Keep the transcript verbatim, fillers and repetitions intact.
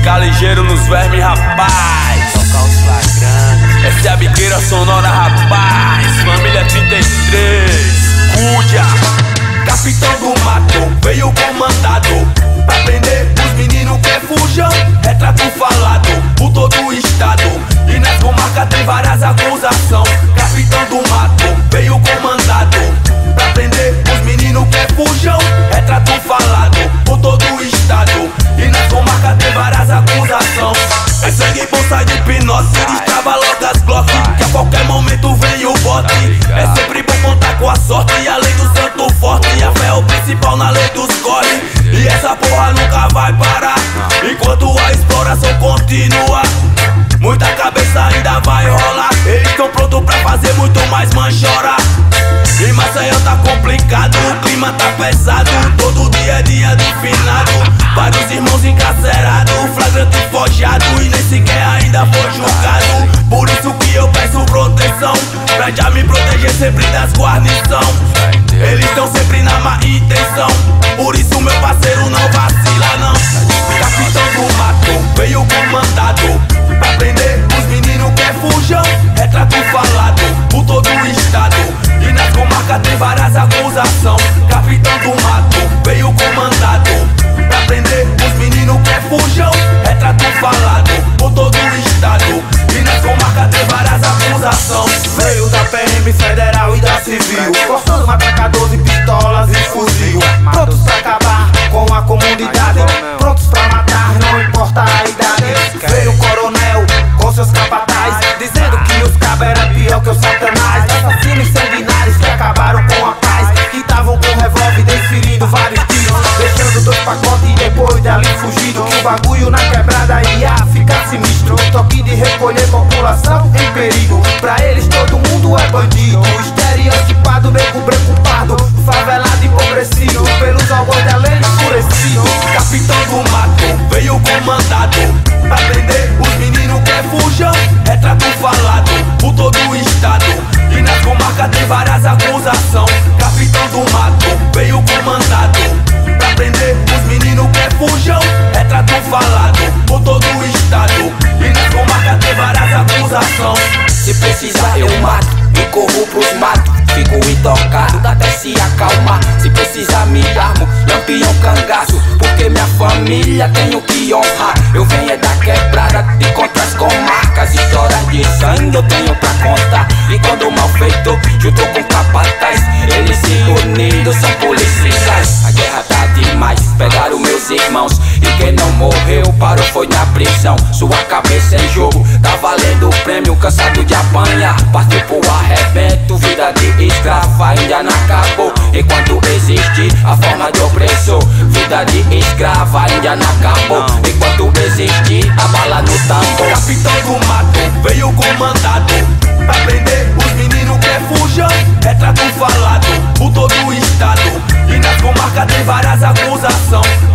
Fica ligeiro nos vermes, rapaz. Tocar os flagrantes. Essa é a biqueira sonora, rapaz. Família trinta e três, Cúdia. Capitão do mato, veio comandado pra prender os meninos que é fujão. Retrato falado por todo o estado, e nas comarcas tem várias acusações. Capitão do mato, veio comandado pra prender os meninos que é fujão. Retrato falado por todo o estado, e nas comarcas tem várias acusações. É sangue bom, sai de hipnose, destrava logo as Glock, que a qualquer momento vem o bote. É sempre bom contar com a sorte, e a lei do santo forte, e a fé é o principal na lei dos corre. E essa porra nunca vai parar enquanto a exploração continua. Muita cabeça ainda vai rolar, eles estão prontos pra fazer muito mais manchora. E Maceió tá complicado, o clima tá pesado, todo dia é dia do finado. Vários irmãos encarcerados, flagrante forjado, e nem sequer ainda foi julgado. Por isso que eu peço proteção, pra já me proteger sempre das guarnição. Eles estão sempre na má intenção, por isso meu parceiro não vacila não. Capitão do mato, veio comandado pra prender os meninos que é fujão. Retrato falado por todo o estado, e nas comarcas tem várias acusações. Capitão do mato, veio comandado pra prender os meninos que é fujão. Retrato falado por todo o estado, e nas comarcas tem várias acusações. Veio da P M federal e da civil, forçando matraca, doze pistolas e fuzil. Prontos pra acabar com a comunidade, prontos pra matar, não importa a idade. Veio o coronel com seus capatazes, dizendo que os cabos era pior que o satanás. Assassinos sanguinários que acabaram com a paz, que estavam com revólver desferindo vários tiros, deixando dois pacotes e depois dali fugido. Que o bagulho na quebrada ia ficar sinistro. Toque de recolher população em perigo, pra eles todo mundo é bandido. Estereotipado, nego branco pardo, favelado e empobrecido, pelos algões da lei enfurecido. Capitão do mato, veio comandado pra prender os meninos que é fujão. Retrato falado por todo o estado, e nas comarcas tem várias acusações. Capitão do mato, veio comandado pra prender os meninos que é fujão. Retrato falado por todo o estado, e nas comarcas tem várias acusações. Se precisar eu mato, me corro pros matos, fico intocado até se acalmar. Se precisar me armo, lampião cangaço, porque minha família tenho que honrar. Eu venho é da quebrada, de contras com marcas, histórias de sangue eu tenho pra contar. E quando o mal feito, junto com capataz, eles se unidos são policiais. A guerra tá demais, pegaram meus irmãos, e quem não morreu parou foi na prisão. Sua cabeça em jogo, tá valendo o prêmio, cansado de apanhar, partiu pro arrebento. Vida de escravo ainda não acabou, enquanto existe a forma de opressor. Vida de escravo ainda não acabou, enquanto existe a bala no tambor. Capitão do mato, veio comandado pra prender os meninos que é fujão. Retrato falado por todo o estado, e nas comarcas tem várias acusações.